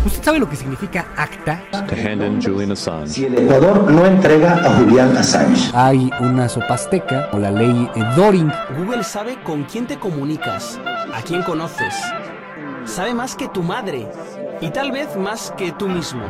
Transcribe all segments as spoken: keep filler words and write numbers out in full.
¿Usted sabe lo que significa ACTA? To hand in Julian Assange. Si el Ecuador no entrega a Julian Assange. Hay una sopasteca o la ley Doring. Google sabe con quién te comunicas, a quién conoces. Sabe más que tu madre y tal vez más que tú mismo.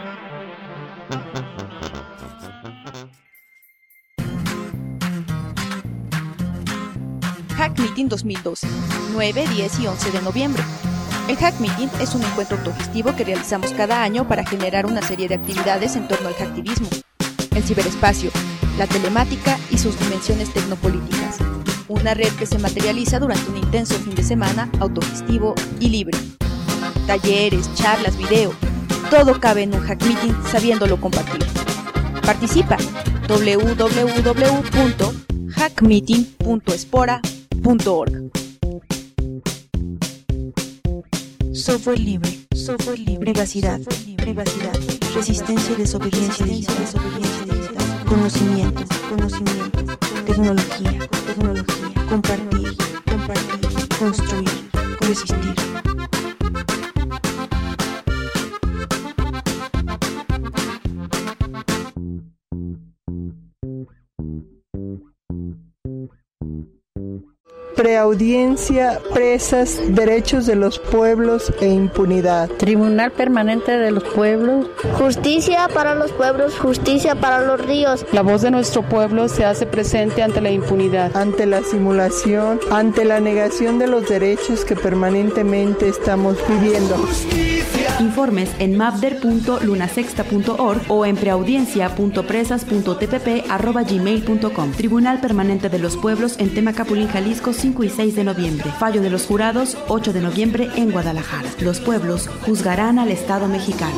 Hack Meeting dos mil doce, nueve, diez y once de noviembre. El Hack Meeting es un encuentro autogestivo que realizamos cada año para generar una serie de actividades en torno al hacktivismo, el ciberespacio, la telemática y sus dimensiones tecnopolíticas. Una red que se materializa durante un intenso fin de semana autogestivo y libre. Talleres, charlas, video, todo cabe en un Hack Meeting sabiéndolo compartir. Participa doble u doble u doble u punto hack meeting punto espora punto org. Software libre, software libre, privacidad, privacidad, resistencia y desobediencia digital, conocimiento, conocimiento, tecnología, tecnología, compartir, compartir, construir, resistir. Preaudiencia, presas, derechos de los pueblos e impunidad. Tribunal Permanente de los Pueblos. Justicia para los pueblos, justicia para los ríos. La voz de nuestro pueblo se hace presente ante la impunidad. Ante la simulación, ante la negación de los derechos que permanentemente estamos viviendo. Informes en mapder punto lunasexta punto org o en preaudiencia punto presas punto t p p arroba gmail punto com. Tribunal Permanente de los Pueblos en Temacapulín, Jalisco, cinco y seis de noviembre. Fallo de los jurados, ocho de noviembre en Guadalajara. Los pueblos juzgarán al Estado mexicano.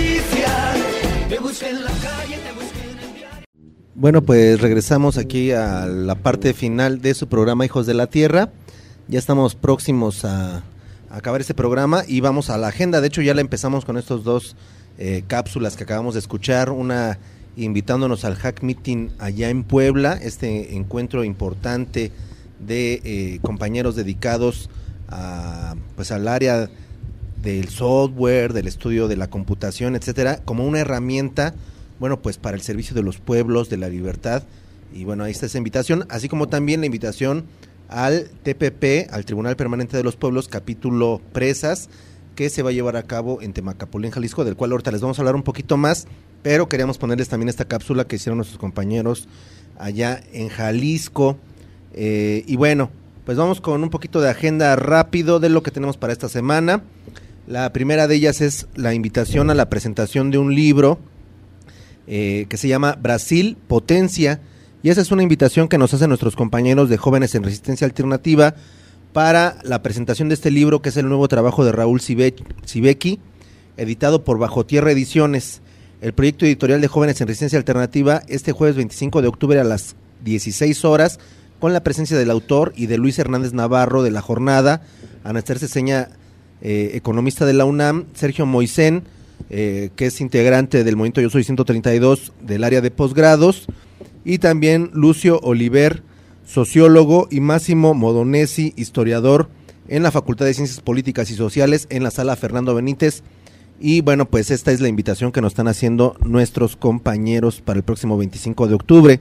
Bueno, pues regresamos aquí a la parte final de su programa Hijos de la Tierra. Ya estamos próximos a acabar este programa y vamos a la agenda. De hecho, ya la empezamos con estos dos eh, cápsulas que acabamos de escuchar. Una invitándonos al Hack Meeting allá en Puebla, este encuentro importante de eh, compañeros dedicados a, pues, al área del software, del estudio de la computación, etcétera, como una herramienta, bueno, pues para el servicio de los pueblos, de la libertad. Y bueno, ahí está esa invitación, así como también la invitación al T P P, al Tribunal Permanente de los Pueblos, capítulo Presas, que se va a llevar a cabo en Temacapulín, Jalisco, del cual ahorita les vamos a hablar un poquito más, pero queríamos ponerles también esta cápsula que hicieron nuestros compañeros allá en Jalisco. Eh, y bueno, pues vamos con un poquito de agenda rápido de lo que tenemos para esta semana. La primera de ellas es la invitación a la presentación de un libro eh, que se llama Brasil, Potencia, y esa es una invitación que nos hacen nuestros compañeros de Jóvenes en Resistencia Alternativa para la presentación de este libro, que es el nuevo trabajo de Raúl Sibeki, editado por Bajo Tierra Ediciones. El proyecto editorial de Jóvenes en Resistencia Alternativa, este jueves veinticinco de octubre a las dieciséis horas, con la presencia del autor y de Luis Hernández Navarro de La Jornada, Anastasia Ceseña, eh, economista de la UNAM, Sergio Moisén, eh, que es integrante del Movimiento Yo Soy ciento treinta y dos del área de posgrados, y también Lucio Oliver, sociólogo, y Máximo Modonesi, historiador, en la Facultad de Ciencias Políticas y Sociales, en la Sala Fernando Benítez. Y bueno, pues esta es la invitación que nos están haciendo nuestros compañeros para el próximo veinticinco de octubre.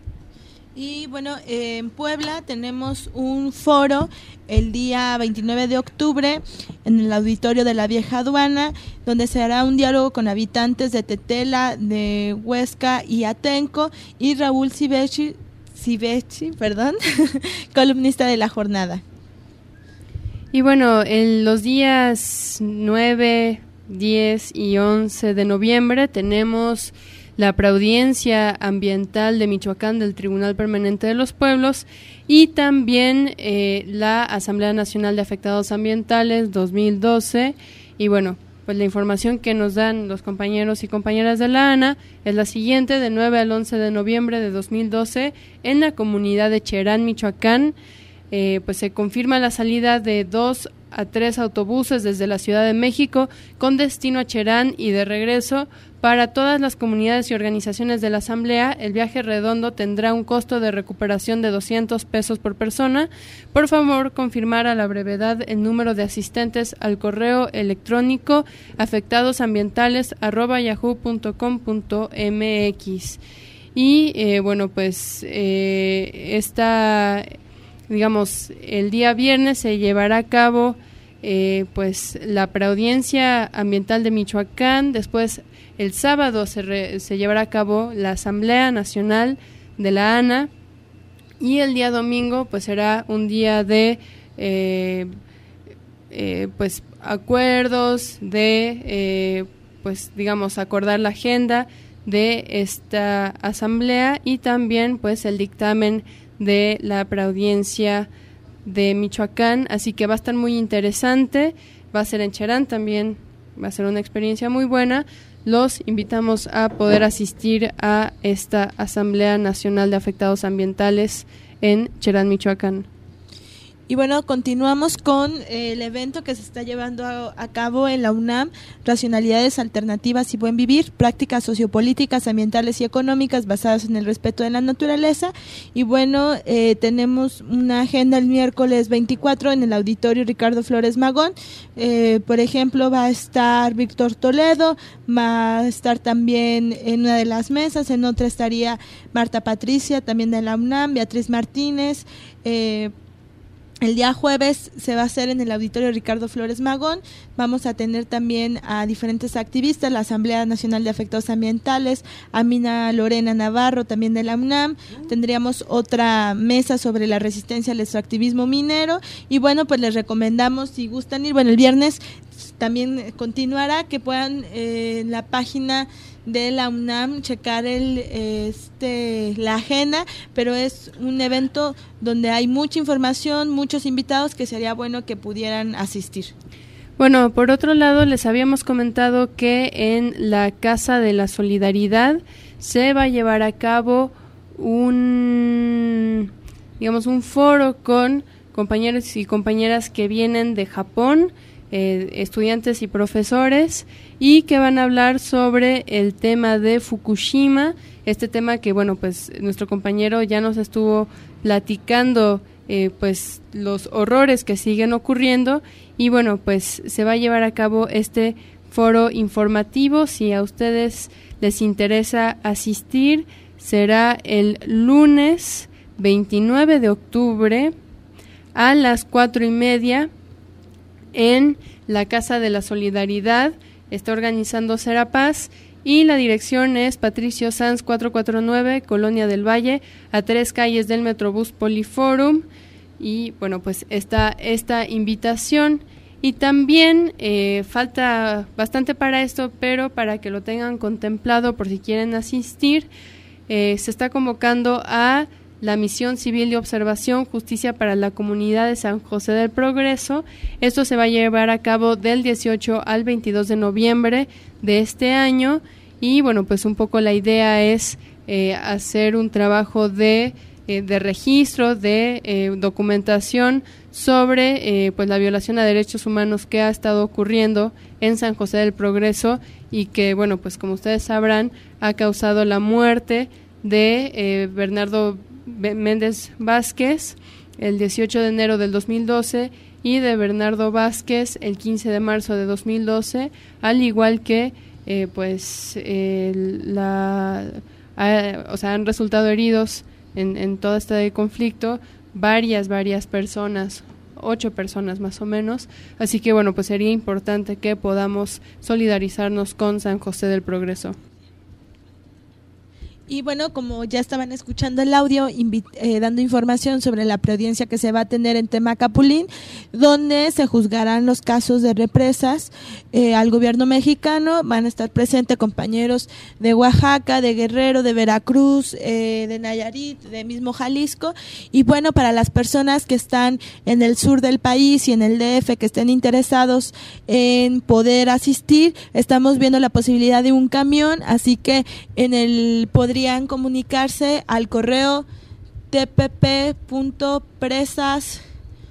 Y bueno, eh, en Puebla tenemos un foro el día veintinueve de octubre en el auditorio de la Vieja Aduana, donde se hará un diálogo con habitantes de Tetela, de Huesca y Atenco, y Raúl Sibeki, Sibeki, perdón, columnista de La Jornada. Y bueno, en los días nueve, diez y once de noviembre tenemos la Preaudiencia Ambiental de Michoacán del Tribunal Permanente de los Pueblos y también eh, la Asamblea Nacional de Afectados Ambientales dos mil doce. Y bueno, pues la información que nos dan los compañeros y compañeras de la ANA es la siguiente: de nueve al once de noviembre de dos mil doce en la comunidad de Cherán, Michoacán, eh, pues se confirma la salida de dos a tres autobuses desde la Ciudad de México con destino a Cherán y de regreso. Para todas las comunidades y organizaciones de la Asamblea, el viaje redondo tendrá un costo de recuperación de doscientos pesos por persona. Por favor, confirmar a la brevedad el número de asistentes al correo electrónico afectadosambientales arroba yahoo punto com punto mx. Y eh, bueno, pues eh, esta, digamos, el día viernes se llevará a cabo eh, pues la preaudiencia ambiental de Michoacán. Después, el sábado se, re, se llevará a cabo la Asamblea Nacional de la ANA y el día domingo pues será un día de eh, eh, pues acuerdos, de eh, pues digamos acordar la agenda de esta asamblea y también pues el dictamen de la preaudiencia de Michoacán, así que va a estar muy interesante, va a ser en Cherán también, va a ser una experiencia muy buena. Los invitamos a poder asistir a esta Asamblea Nacional de Afectados Ambientales en Cherán, Michoacán. Y bueno, continuamos con eh, el evento que se está llevando a, a cabo en la UNAM, Racionalidades Alternativas y Buen Vivir, prácticas sociopolíticas, ambientales y económicas basadas en el respeto de la naturaleza. Y bueno, eh, tenemos una agenda el miércoles veinticuatro en el Auditorio Ricardo Flores Magón. Eh, por ejemplo, va a estar Víctor Toledo, va a estar también en una de las mesas, en otra estaría Marta Patricia, también de la UNAM, Beatriz Martínez. eh, El día jueves se va a hacer en el Auditorio Ricardo Flores Magón. Vamos a tener también a diferentes activistas, la Asamblea Nacional de Afectados Ambientales, Amina Lorena Navarro, también de la UNAM. Tendríamos otra mesa sobre la resistencia al extractivismo minero. Y bueno, pues les recomendamos, si gustan ir, bueno, el viernes también continuará, que puedan eh, en la página de la UNAM checar el este la agenda, pero es un evento donde hay mucha información, muchos invitados que sería bueno que pudieran asistir. Bueno, por otro lado, les habíamos comentado que en la Casa de la Solidaridad se va a llevar a cabo un, digamos, un foro con compañeros y compañeras que vienen de Japón, Eh, estudiantes y profesores, y que van a hablar sobre el tema de Fukushima, este tema que, bueno, pues nuestro compañero ya nos estuvo platicando, eh, pues los horrores que siguen ocurriendo, y bueno, pues se va a llevar a cabo este foro informativo. Si a ustedes les interesa asistir, será el lunes veintinueve de octubre a las cuatro y media en la Casa de la Solidaridad. Está organizando Serapaz y la dirección es Patricio Sanz cuatrocientos cuarenta y nueve, Colonia del Valle, a tres calles del Metrobús Poliforum. Y bueno, pues está esta invitación. Y también eh, falta bastante para esto, pero para que lo tengan contemplado por si quieren asistir, eh, se está convocando a la Misión Civil de Observación Justicia para la Comunidad de San José del Progreso. Esto se va a llevar a cabo del dieciocho al veintidós de noviembre de este año, y bueno, pues un poco la idea es eh, hacer un trabajo de, eh, de registro, de eh, documentación sobre eh, pues la violación a derechos humanos que ha estado ocurriendo en San José del Progreso, y que, bueno, pues como ustedes sabrán, ha causado la muerte de eh, Bernardo Méndez Vázquez el dieciocho de enero del dos mil doce y de Bernardo Vázquez el quince de marzo de dos mil doce, al igual que eh, pues eh, la eh, o sea han resultado heridos en, en todo este conflicto varias varias personas, ocho personas más o menos, así que bueno, pues sería importante que podamos solidarizarnos con San José del Progreso. Y bueno, como ya estaban escuchando el audio, invi- eh, dando información sobre la preaudiencia que se va a tener en Temacapulín, donde se juzgarán los casos de represas eh, al gobierno mexicano. Van a estar presentes compañeros de Oaxaca, de Guerrero, de Veracruz, eh, de Nayarit, de mismo Jalisco. Y bueno, para las personas que están en el sur del país y en el D F que estén interesados en poder asistir, estamos viendo la posibilidad de un camión, así que en el podrían comunicarse al correo t p p punto presas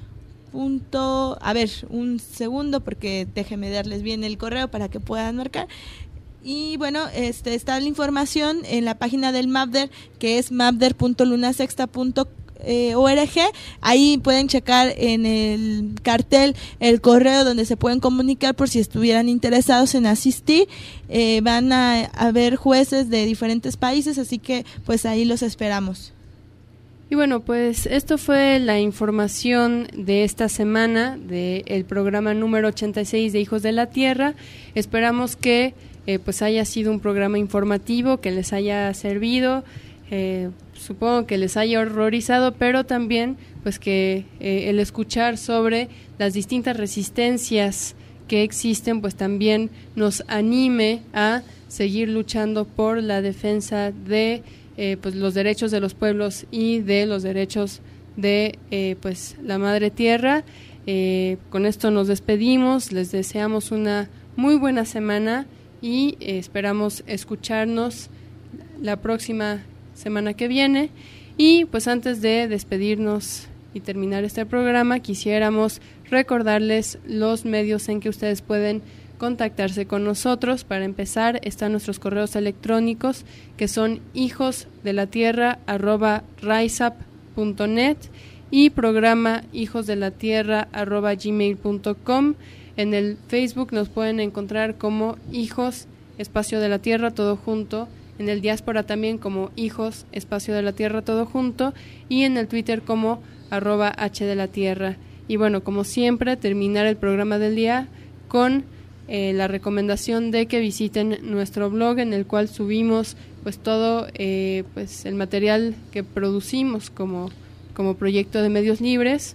Punto, a ver, un segundo porque déjenme darles bien el correo para que puedan marcar. Y bueno, este está la información en la página del Mapder, que es mapder punto lunasexta punto org. Ahí pueden checar en el cartel el correo donde se pueden comunicar por si estuvieran interesados en asistir. Eh, van a haber jueces de diferentes países, así que pues ahí los esperamos. Y bueno, pues esto fue la información de esta semana del programa número ochenta y seis de Hijos de la Tierra. Esperamos que eh, pues haya sido un programa informativo, que les haya servido, eh, supongo que les haya horrorizado, pero también pues que eh, el escuchar sobre las distintas resistencias que existen pues también nos anime a seguir luchando por la defensa de Eh, pues los derechos de los pueblos y de los derechos de eh, pues la madre tierra. Eh, con esto nos despedimos, les deseamos una muy buena semana y eh, esperamos escucharnos la próxima semana que viene. Y pues antes de despedirnos y terminar este programa, quisiéramos recordarles los medios en que ustedes pueden contactarse con nosotros. Para empezar, están nuestros correos electrónicos, que son hijos de la tierra arroba riseup punto net y programa hijos de la tierra arroba gmail punto com. En el Facebook nos pueden encontrar como hijos espacio de la tierra todo junto, en el diáspora también como hijos espacio de la tierra todo junto y en el Twitter como arroba h de la tierra. Y bueno, como siempre, terminar el programa del día con Eh, la recomendación de que visiten nuestro blog, en el cual subimos pues todo eh, pues el material que producimos como, como proyecto de medios libres.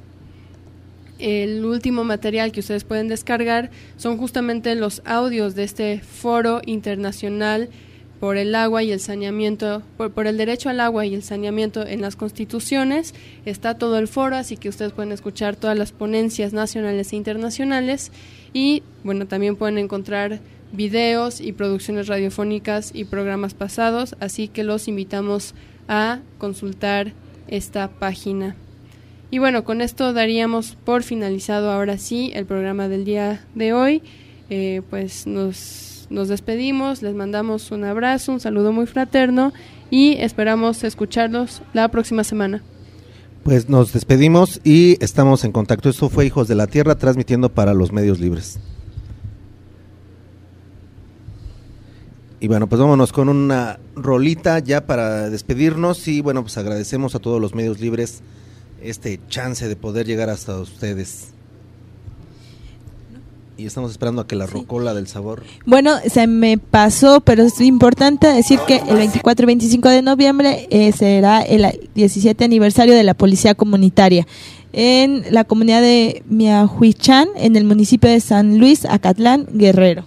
El último material que ustedes pueden descargar son justamente los audios de este foro internacional por el agua y el saneamiento, por, por el derecho al agua y el saneamiento en las constituciones. Está todo el foro, así que ustedes pueden escuchar todas las ponencias nacionales e internacionales. Y bueno, también pueden encontrar videos y producciones radiofónicas y programas pasados, así que los invitamos a consultar esta página. Y bueno, con esto daríamos por finalizado ahora sí el programa del día de hoy. Eh, pues nos, nos despedimos, les mandamos un abrazo, un saludo muy fraterno y esperamos escucharlos la próxima semana. Pues nos despedimos y estamos en contacto. Esto fue Hijos de la Tierra, transmitiendo para los medios libres. Y bueno, pues vámonos con una rolita ya para despedirnos. Y bueno, pues agradecemos a todos los medios libres este chance de poder llegar hasta ustedes. Y estamos esperando a que la rocola del sabor. Bueno, se me pasó, pero es importante decir que el veinticuatro y veinticinco de noviembre eh, será el diecisiete aniversario de la Policía Comunitaria en la comunidad de Miahuichán, en el municipio de San Luis, Acatlán, Guerrero.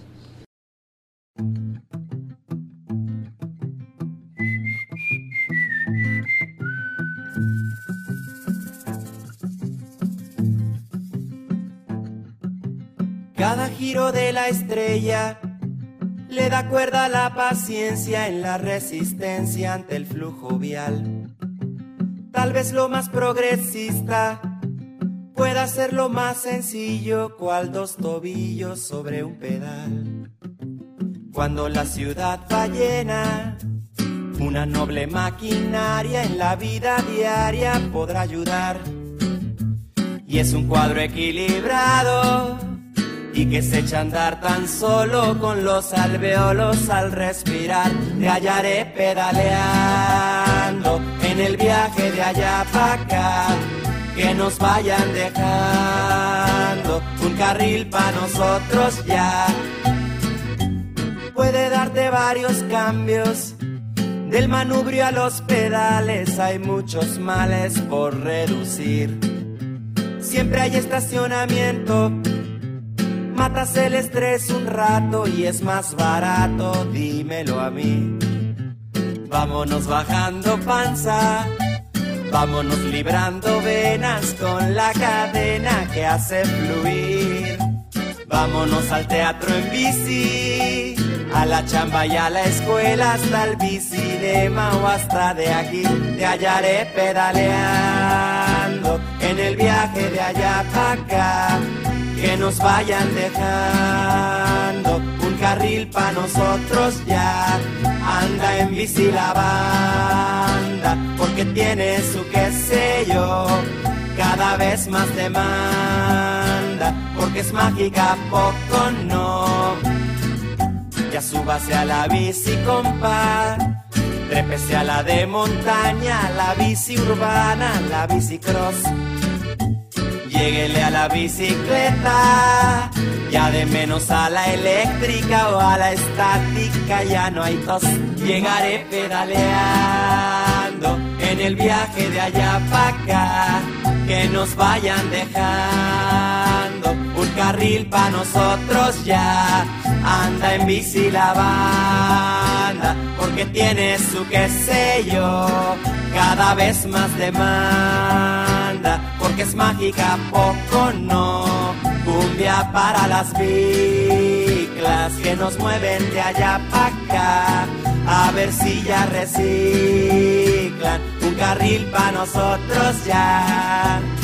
Cada giro de la estrella le da cuerda a la paciencia en la resistencia ante el flujo vial. Tal vez lo más progresista pueda ser lo más sencillo, cual dos tobillos sobre un pedal. Cuando la ciudad va llena, una noble maquinaria en la vida diaria podrá ayudar. Y es un cuadro equilibrado y que se echa a andar tan solo con los alveolos al respirar. Te hallaré pedaleando en el viaje de allá para acá, que nos vayan dejando un carril para nosotros ya. Puede darte varios cambios, del manubrio a los pedales hay muchos males por reducir. Siempre hay estacionamiento, matas el estrés un rato y es más barato, dímelo a mí. Vámonos bajando panza, vámonos librando venas con la cadena que hace fluir. Vámonos al teatro en bici, a la chamba y a la escuela, hasta el bicinema o hasta de aquí. Te hallaré pedaleando en el viaje de allá para acá, que nos vayan dejando un carril pa' nosotros ya. Anda en bici la banda, porque tiene su qué sé yo, cada vez más demanda, porque es mágica, poco no. Ya súbase a la bici, compa, trépese a la de montaña, la bici urbana, la bici cross. Lléguele a la bicicleta, ya de menos a la eléctrica o a la estática, ya no hay tos. Llegaré pedaleando en el viaje de allá para acá, que nos vayan dejando un carril pa' nosotros ya. Anda en bici la banda, porque tiene su qué sé yo, cada vez más demanda, porque es mágica, poco no. Cumbia para las biclas que nos mueven de allá para acá, a ver si ya reciclan un carril pa' nosotros ya.